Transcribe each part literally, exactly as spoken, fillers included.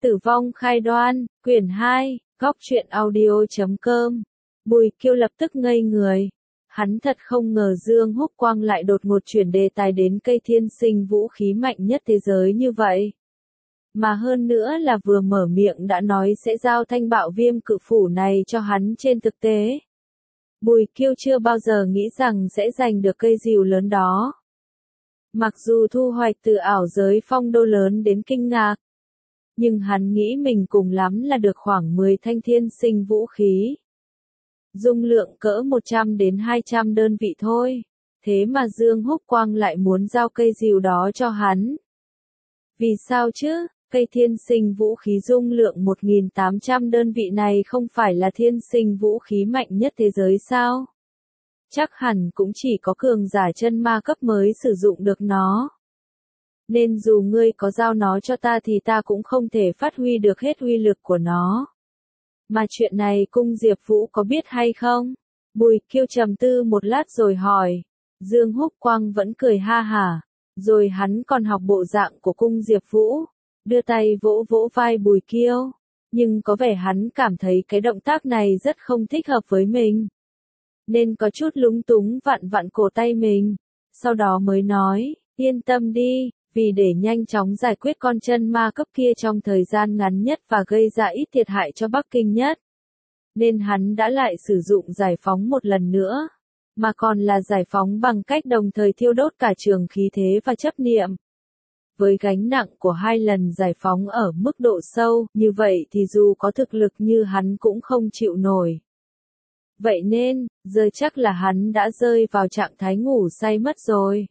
Tử vong khai đoan, quyển hai, góc truyện audio chấm com. Bùi Kiêu lập tức ngây người. Hắn thật không ngờ Dương Húc Quang lại đột ngột chuyển đề tài đến cây thiên sinh vũ khí mạnh nhất thế giới như vậy. Mà hơn nữa là vừa mở miệng đã nói sẽ giao thanh bạo viêm cự phủ này cho hắn trên thực tế. Bùi Kiêu chưa bao giờ nghĩ rằng sẽ giành được cây rìu lớn đó. Mặc dù thu hoạch từ ảo giới phong đô lớn đến kinh ngạc, nhưng hắn nghĩ mình cùng lắm là được khoảng mười thanh thiên sinh vũ khí. Dung lượng cỡ một trăm đến hai trăm đơn vị thôi. Thế mà Dương Húc Quang lại muốn giao cây rìu đó cho hắn. Vì sao chứ? Cây thiên sinh vũ khí dung lượng một nghìn tám trăm đơn vị này không phải là thiên sinh vũ khí mạnh nhất thế giới sao? Chắc hẳn cũng chỉ có cường giả chân ma cấp mới sử dụng được nó. Nên dù ngươi có giao nó cho ta thì ta cũng không thể phát huy được hết uy lực của nó. Mà chuyện này Cung Diệp Vũ có biết hay không? Bùi Kiêu trầm tư một lát rồi hỏi. Dương Húc Quang vẫn cười ha hả. Rồi hắn còn học bộ dạng của Cung Diệp Vũ. Đưa tay vỗ vỗ vai Bùi Kiêu. Nhưng có vẻ hắn cảm thấy cái động tác này rất không thích hợp với mình. Nên có chút lúng túng vặn vặn cổ tay mình. Sau đó mới nói, yên tâm đi. Vì để nhanh chóng giải quyết con chân ma cấp kia trong thời gian ngắn nhất và gây ra ít thiệt hại cho Bắc Kinh nhất. Nên hắn đã lại sử dụng giải phóng một lần nữa. Mà còn là giải phóng bằng cách đồng thời thiêu đốt cả trường khí thế và chấp niệm. Với gánh nặng của hai lần giải phóng ở mức độ sâu, như vậy thì dù có thực lực như hắn cũng không chịu nổi. Vậy nên, giờ chắc là hắn đã rơi vào trạng thái ngủ say mất rồi.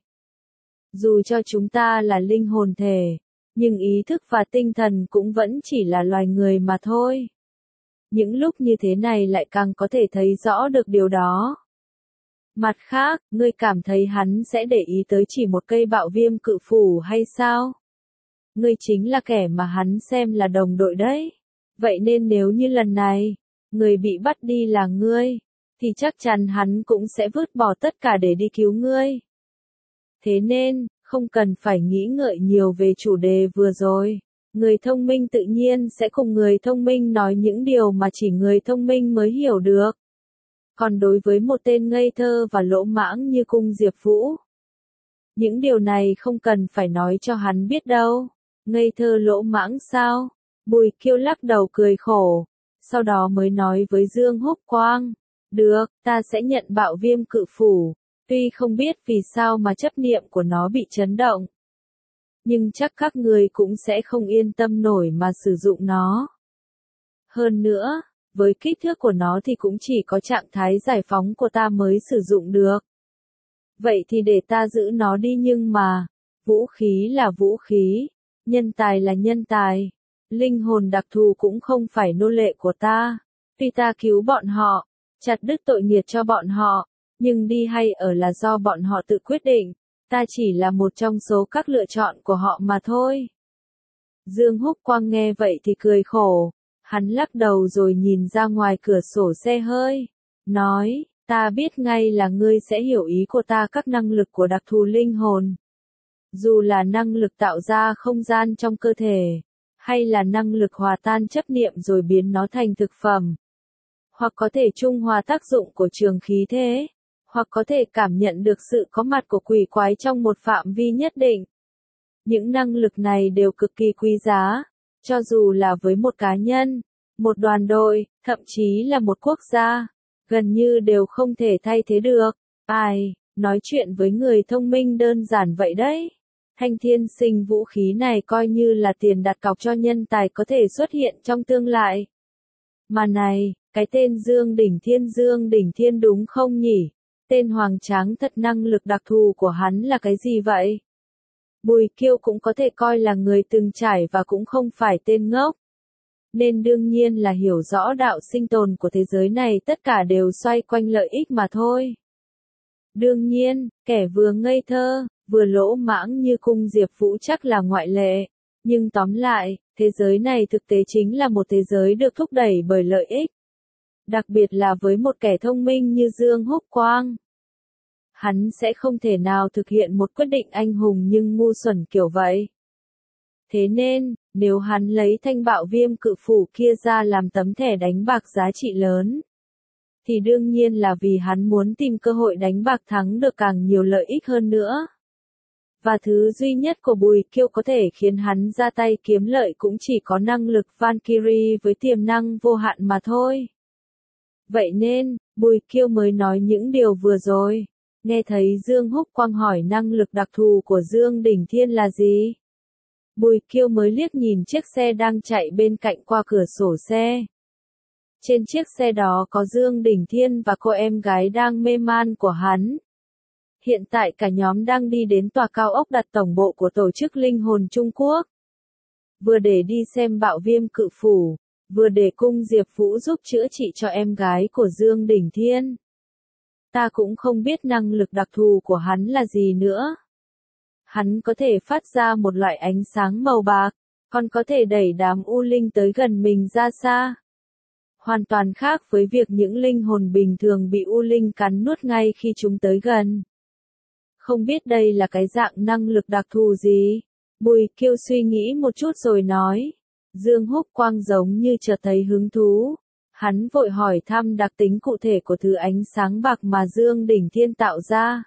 Dù cho chúng ta là linh hồn thể, nhưng ý thức và tinh thần cũng vẫn chỉ là loài người mà thôi. Những lúc như thế này lại càng có thể thấy rõ được điều đó. Mặt khác, ngươi cảm thấy hắn sẽ để ý tới chỉ một cây bạo viêm cự phủ hay sao? Ngươi chính là kẻ mà hắn xem là đồng đội đấy. Vậy nên nếu như lần này, người bị bắt đi là ngươi, thì chắc chắn hắn cũng sẽ vứt bỏ tất cả để đi cứu ngươi. Thế nên, không cần phải nghĩ ngợi nhiều về chủ đề vừa rồi. Người thông minh tự nhiên sẽ cùng người thông minh nói những điều mà chỉ người thông minh mới hiểu được. Còn đối với một tên ngây thơ và lỗ mãng như Cung Diệp Vũ, những điều này không cần phải nói cho hắn biết đâu. Ngây thơ lỗ mãng sao? Bùi Kiêu lắc đầu cười khổ. Sau đó mới nói với Dương Húc Quang. Được, ta sẽ nhận bạo viêm cự phủ. Tuy không biết vì sao mà chấp niệm của nó bị chấn động. Nhưng chắc các người cũng sẽ không yên tâm nổi mà sử dụng nó. Hơn nữa, với kích thước của nó thì cũng chỉ có trạng thái giải phóng của ta mới sử dụng được. Vậy thì để ta giữ nó đi nhưng mà, vũ khí là vũ khí, nhân tài là nhân tài, linh hồn đặc thù cũng không phải nô lệ của ta. Tuy ta cứu bọn họ, chặt đứt tội nghiệp cho bọn họ. Nhưng đi hay ở là do bọn họ tự quyết định, ta chỉ là một trong số các lựa chọn của họ mà thôi. Dương Húc Quang nghe vậy thì cười khổ, hắn lắc đầu rồi nhìn ra ngoài cửa sổ xe hơi, nói, ta biết ngay là ngươi sẽ hiểu ý của ta các năng lực của đặc thù linh hồn. Dù là năng lực tạo ra không gian trong cơ thể, hay là năng lực hòa tan chấp niệm rồi biến nó thành thực phẩm, hoặc có thể trung hòa tác dụng của trường khí thế. Hoặc có thể cảm nhận được sự có mặt của quỷ quái trong một phạm vi nhất định. Những năng lực này đều cực kỳ quý giá, cho dù là với một cá nhân, một đoàn đội, thậm chí là một quốc gia, gần như đều không thể thay thế được. Ai, nói chuyện với người thông minh đơn giản vậy đấy. Thanh thiên sinh vũ khí này coi như là tiền đặt cọc cho nhân tài có thể xuất hiện trong tương lai. Mà này, cái tên Dương Đỉnh Thiên Dương Đỉnh Thiên đúng không nhỉ? Tên hoàng tráng thật năng lực đặc thù của hắn là cái gì vậy? Bùi Kiêu cũng có thể coi là người từng trải và cũng không phải tên ngốc. Nên đương nhiên là hiểu rõ đạo sinh tồn của thế giới này tất cả đều xoay quanh lợi ích mà thôi. Đương nhiên, kẻ vừa ngây thơ, vừa lỗ mãng như Cung Diệp Vũ chắc là ngoại lệ. Nhưng tóm lại, thế giới này thực tế chính là một thế giới được thúc đẩy bởi lợi ích. Đặc biệt là với một kẻ thông minh như Dương Húc Quang. Hắn sẽ không thể nào thực hiện một quyết định anh hùng nhưng ngu xuẩn kiểu vậy. Thế nên, Nếu hắn lấy thanh bạo viêm cự phủ kia ra làm tấm thẻ đánh bạc giá trị lớn, thì đương nhiên là vì hắn muốn tìm cơ hội đánh bạc thắng được càng nhiều lợi ích hơn nữa. Và thứ duy nhất của Bùi Kiêu có thể khiến hắn ra tay kiếm lợi cũng chỉ có năng lực Valkyrie với tiềm năng vô hạn mà thôi. Vậy nên, Bùi Kiêu mới nói những điều vừa rồi. Nghe thấy Dương Húc Quang hỏi năng lực đặc thù của Dương Đỉnh Thiên là gì? Bùi Kiêu mới liếc nhìn chiếc xe đang chạy bên cạnh qua cửa sổ xe. Trên chiếc xe đó có Dương Đỉnh Thiên và cô em gái đang mê man của hắn. Hiện tại cả nhóm đang đi đến tòa cao ốc đặt tổng bộ của tổ chức linh hồn Trung Quốc. Vừa để đi xem bạo viêm cự phủ, vừa để cung Diệp Vũ giúp chữa trị cho em gái của Dương Đỉnh Thiên. Ta cũng không biết năng lực đặc thù của hắn là gì nữa. Hắn có thể phát ra một loại ánh sáng màu bạc, còn có thể đẩy đám u linh tới gần mình ra xa. Hoàn toàn khác với việc những linh hồn bình thường bị u linh cắn nuốt ngay khi chúng tới gần. Không biết đây là cái dạng năng lực đặc thù gì? Bùi Kiêu suy nghĩ một chút rồi nói. Dương Húc Quang giống như chợt thấy hứng thú. Hắn vội hỏi thăm đặc tính cụ thể của thứ ánh sáng bạc mà Dương Đỉnh Thiên tạo ra.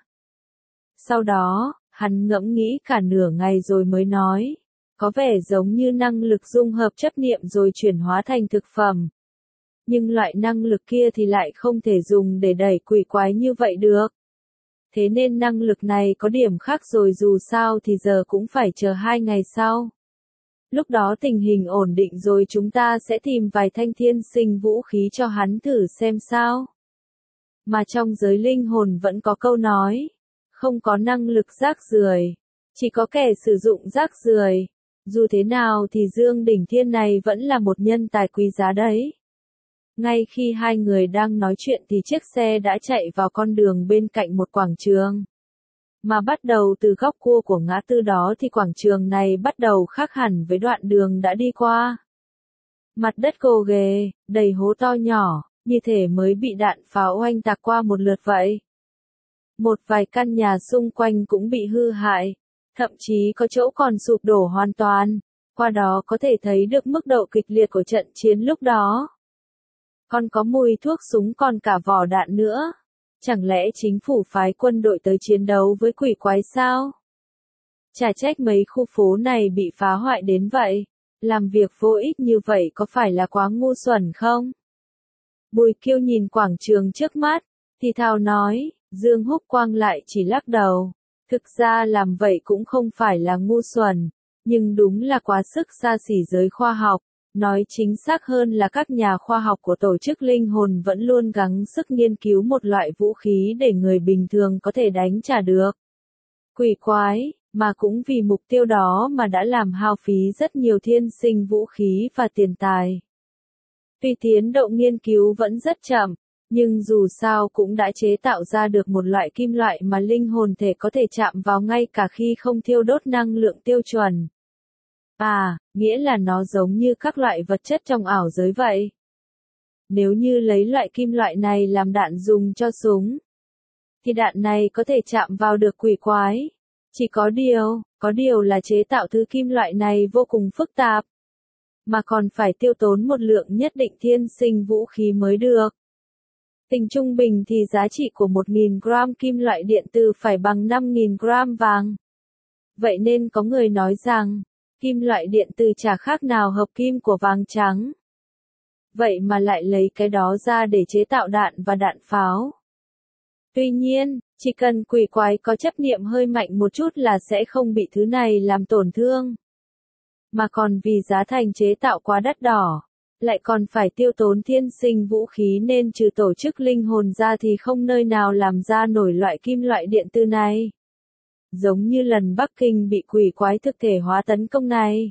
Sau đó, hắn ngẫm nghĩ cả nửa ngày rồi mới nói. Có vẻ giống như năng lực dung hợp chấp niệm rồi chuyển hóa thành thực phẩm. Nhưng loại năng lực kia thì lại không thể dùng để đẩy quỷ quái như vậy được. Thế nên năng lực này có điểm khác rồi, dù sao thì giờ cũng phải chờ hai ngày sau. Lúc đó tình hình ổn định rồi chúng ta sẽ tìm vài thanh thiên sinh vũ khí cho hắn thử xem sao. Mà trong giới linh hồn vẫn có câu nói, không có năng lực rác rưởi, chỉ có kẻ sử dụng rác rưởi. Dù thế nào thì Dương Đỉnh Thiên này vẫn là một nhân tài quý giá đấy. Ngay khi hai người đang nói chuyện thì chiếc xe đã chạy vào con đường bên cạnh một quảng trường. Mà bắt đầu từ góc cua của ngã tư đó thì quảng trường này bắt đầu khác hẳn với đoạn đường đã đi qua. Mặt đất gồ ghề, đầy hố to nhỏ, như thể mới bị đạn pháo oanh tạc qua một lượt vậy. Một vài căn nhà xung quanh cũng bị hư hại, thậm chí có chỗ còn sụp đổ hoàn toàn, qua đó có thể thấy được mức độ kịch liệt của trận chiến lúc đó. Còn có mùi thuốc súng còn cả vỏ đạn nữa. Chẳng lẽ chính phủ phái quân đội tới chiến đấu với quỷ quái sao? Chả trách mấy khu phố này bị phá hoại đến vậy. Làm việc vô ích như vậy có phải là quá ngu xuẩn không? Bùi Kiêu nhìn quảng trường trước mắt, thì thào nói, Dương Húc Quang lại chỉ lắc đầu. Thực ra làm vậy cũng không phải là ngu xuẩn, nhưng đúng là quá sức xa xỉ giới khoa học. Nói chính xác hơn là các nhà khoa học của tổ chức linh hồn vẫn luôn gắng sức nghiên cứu một loại vũ khí để người bình thường có thể đánh trả được quỷ quái, mà cũng vì mục tiêu đó mà đã làm hao phí rất nhiều thiên sinh vũ khí và tiền tài. Tuy tiến độ nghiên cứu vẫn rất chậm, nhưng dù sao cũng đã chế tạo ra được một loại kim loại mà linh hồn thể có thể chạm vào ngay cả khi không thiêu đốt năng lượng tiêu chuẩn. À, nghĩa là nó giống như các loại vật chất trong ảo giới vậy. Nếu như lấy loại kim loại này làm đạn dùng cho súng, thì đạn này có thể chạm vào được quỷ quái. Chỉ có điều, có điều là chế tạo thứ kim loại này vô cùng phức tạp, mà còn phải tiêu tốn một lượng nhất định thiên sinh vũ khí mới được. Tính trung bình thì giá trị của một nghìn gram kim loại điện tử phải bằng năm nghìn gram vàng. Vậy nên có người nói rằng, kim loại điện tử chả khác nào hợp kim của vàng trắng. Vậy mà lại lấy cái đó ra để chế tạo đạn và đạn pháo. Tuy nhiên, chỉ cần quỷ quái có chấp niệm hơi mạnh một chút là sẽ không bị thứ này làm tổn thương. Mà còn vì giá thành chế tạo quá đắt đỏ, lại còn phải tiêu tốn thiên sinh vũ khí nên trừ tổ chức linh hồn ra thì không nơi nào làm ra nổi loại kim loại điện tử này. Giống như lần Bắc Kinh bị quỷ quái thực thể hóa tấn công này.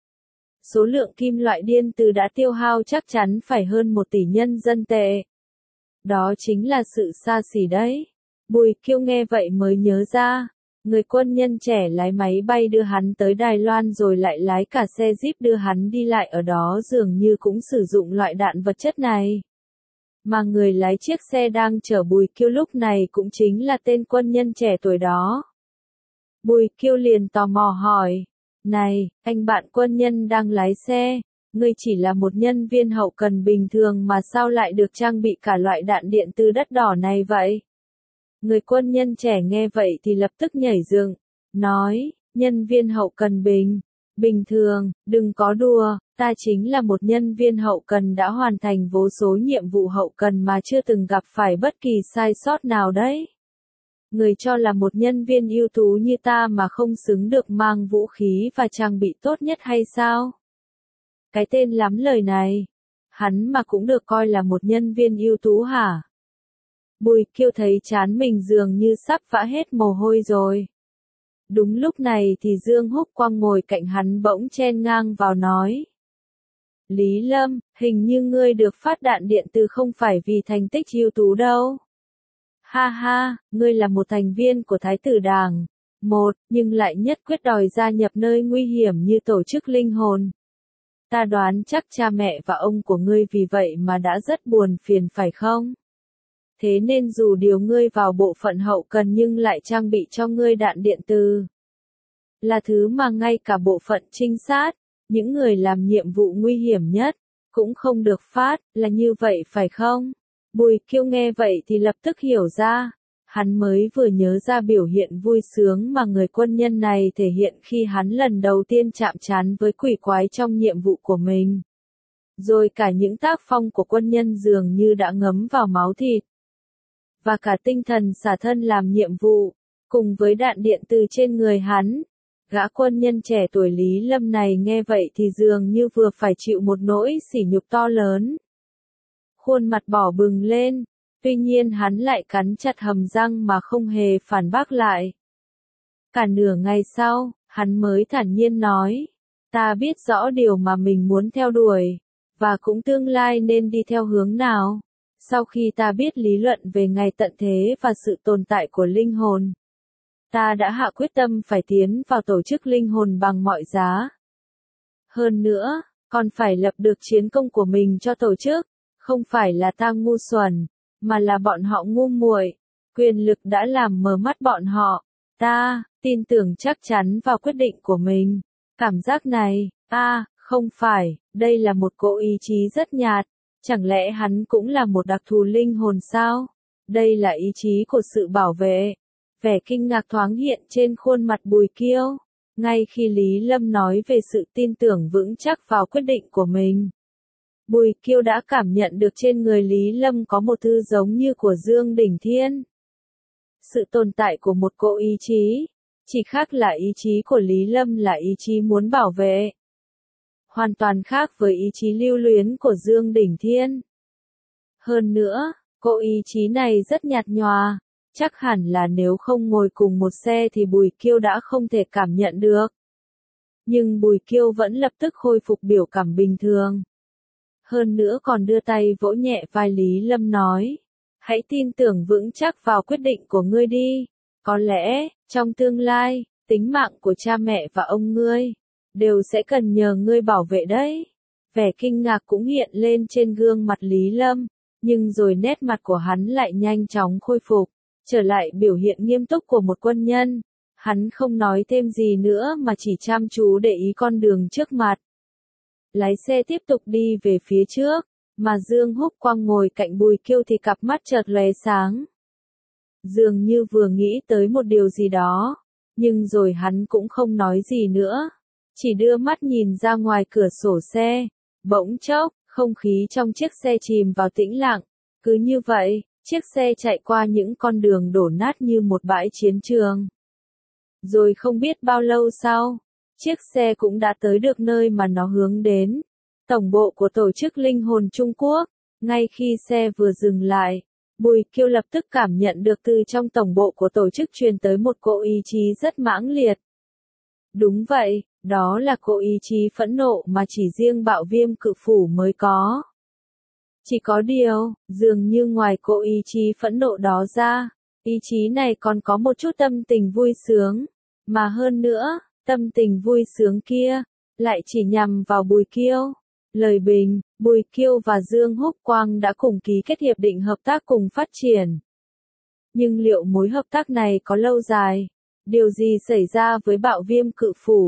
Số lượng kim loại điện tử đã tiêu hao chắc chắn phải hơn một tỷ nhân dân tệ. Đó chính là sự xa xỉ đấy. Bùi Kiêu nghe vậy mới nhớ ra, người quân nhân trẻ lái máy bay đưa hắn tới Đài Loan rồi lại lái cả xe Jeep đưa hắn đi lại ở đó dường như cũng sử dụng loại đạn vật chất này. Mà người lái chiếc xe đang chở Bùi Kiêu lúc này cũng chính là tên quân nhân trẻ tuổi đó. Bùi Kiêu liền tò mò hỏi, Này, anh bạn quân nhân đang lái xe, ngươi chỉ là một nhân viên hậu cần bình thường mà sao lại được trang bị cả loại đạn điện từ đất đỏ này vậy? Người quân nhân trẻ nghe vậy thì lập tức nhảy dựng, nói, nhân viên hậu cần bình, bình thường, đừng có đùa, ta chính là một nhân viên hậu cần đã hoàn thành vô số nhiệm vụ hậu cần mà chưa từng gặp phải bất kỳ sai sót nào đấy. Người cho là một nhân viên ưu tú như ta mà không xứng được mang vũ khí và trang bị tốt nhất hay sao? Cái tên lắm lời này, hắn mà cũng được coi là một nhân viên ưu tú hả? Bùi Kiêu thấy trán mình dường như sắp vã hết mồ hôi rồi. Đúng lúc này thì Dương Húc Quang ngồi cạnh hắn bỗng chen ngang vào nói. Lý Lâm, hình như ngươi được phát đạn điện từ không phải vì thành tích ưu tú đâu. Ha ha, ngươi là một thành viên của Thái tử Đảng. Một, nhưng lại nhất quyết đòi gia nhập nơi nguy hiểm như tổ chức linh hồn. Ta đoán chắc cha mẹ và ông của ngươi vì vậy mà đã rất buồn phiền phải không? Thế nên dù điều ngươi vào bộ phận hậu cần nhưng lại trang bị cho ngươi đạn điện từ. Là thứ mà ngay cả bộ phận trinh sát, những người làm nhiệm vụ nguy hiểm nhất, cũng không được phát, là như vậy phải không? Bùi Kiêu nghe vậy thì lập tức hiểu ra. Hắn mới vừa nhớ ra biểu hiện vui sướng mà người quân nhân này thể hiện khi hắn lần đầu tiên chạm trán với quỷ quái trong nhiệm vụ của mình. Rồi cả những tác phong của quân nhân dường như đã ngấm vào máu thịt. Và cả tinh thần xả thân làm nhiệm vụ, cùng với đạn điện từ trên người hắn. Gã quân nhân trẻ tuổi Lý Lâm này nghe vậy thì dường như vừa phải chịu một nỗi sỉ nhục to lớn. Khuôn mặt đỏ bừng lên, tuy nhiên hắn lại cắn chặt hàm răng mà không hề phản bác lại. Cả nửa ngày sau, hắn mới thản nhiên nói, ta biết rõ điều mà mình muốn theo đuổi, và cũng tương lai nên đi theo hướng nào. Sau khi ta biết lý luận về ngày tận thế và sự tồn tại của linh hồn, ta đã hạ quyết tâm phải tiến vào tổ chức linh hồn bằng mọi giá. Hơn nữa, còn phải lập được chiến công của mình cho tổ chức, không phải là ta ngu xuẩn, mà là bọn họ ngu muội, quyền lực đã làm mờ mắt bọn họ. Ta tin tưởng chắc chắn vào quyết định của mình. Cảm giác này, a, không phải, đây là một cỗ ý chí rất nhạt. Chẳng lẽ hắn cũng là một đặc thù linh hồn sao? Đây là ý chí của sự bảo vệ. Vẻ kinh ngạc thoáng hiện trên khuôn mặt Bùi Kiêu. Ngay khi Lý Lâm nói về sự tin tưởng vững chắc vào quyết định của mình, Bùi Kiêu đã cảm nhận được trên người Lý Lâm có một thứ giống như của Dương Đỉnh Thiên. Sự tồn tại của một cỗ ý chí, chỉ khác là ý chí của Lý Lâm là ý chí muốn bảo vệ. Hoàn toàn khác với ý chí lưu luyến của Dương Đỉnh Thiên. Hơn nữa, cỗ ý chí này rất nhạt nhòa, chắc hẳn là nếu không ngồi cùng một xe thì Bùi Kiêu đã không thể cảm nhận được. Nhưng Bùi Kiêu vẫn lập tức khôi phục biểu cảm bình thường. Hơn nữa còn đưa tay vỗ nhẹ vai Lý Lâm nói, hãy tin tưởng vững chắc vào quyết định của ngươi đi. Có lẽ, trong tương lai, tính mạng của cha mẹ và ông ngươi đều sẽ cần nhờ ngươi bảo vệ đấy. Vẻ kinh ngạc cũng hiện lên trên gương mặt Lý Lâm, nhưng rồi nét mặt của hắn lại nhanh chóng khôi phục, trở lại biểu hiện nghiêm túc của một quân nhân. Hắn không nói thêm gì nữa mà chỉ chăm chú để ý con đường trước mặt. Lái xe tiếp tục đi về phía trước, mà Dương Húc Quang ngồi cạnh Bùi Kiêu thì cặp mắt chợt lóe sáng. Dường như vừa nghĩ tới một điều gì đó, nhưng rồi hắn cũng không nói gì nữa. Chỉ đưa mắt nhìn ra ngoài cửa sổ xe, bỗng chốc, không khí trong chiếc xe chìm vào tĩnh lặng. Cứ như vậy, chiếc xe chạy qua những con đường đổ nát như một bãi chiến trường. Rồi không biết bao lâu sau, chiếc xe cũng đã tới được nơi mà nó hướng đến. Tổng bộ của tổ chức linh hồn Trung Quốc. Ngay khi xe vừa dừng lại, Bùi Kiêu lập tức cảm nhận được từ trong tổng bộ của tổ chức truyền tới một cỗ ý chí rất mãnh liệt. Đúng vậy, đó là cỗ ý chí phẫn nộ mà chỉ riêng Bạo Viêm Cự Phủ mới có. Chỉ có điều, dường như ngoài cỗ ý chí phẫn nộ đó ra, ý chí này còn có một chút tâm tình vui sướng. Mà hơn nữa, tâm tình vui sướng kia, lại chỉ nhằm vào Bùi Kiêu. Lời bình, Bùi Kiêu và Dương Húc Quang đã cùng ký kết hiệp định hợp tác cùng phát triển. Nhưng liệu mối hợp tác này có lâu dài? Điều gì xảy ra với Bạo Viêm Cự Phủ?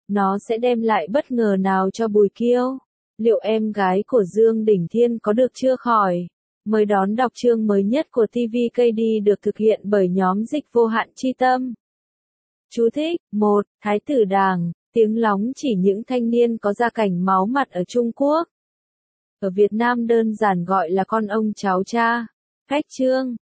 Nó sẽ đem lại bất ngờ nào cho Bùi Kiêu? Liệu em gái của Dương Đỉnh Thiên có được chữa khỏi? Mời đón đọc chương mới nhất của ti vi ca đê được thực hiện bởi nhóm dịch vô hạn chi tâm. Chú thích: một. Thái tử Đàng, tiếng lóng chỉ những thanh niên có gia cảnh máu mặt ở Trung Quốc. Ở Việt Nam đơn giản gọi là con ông cháu cha. Khách chương.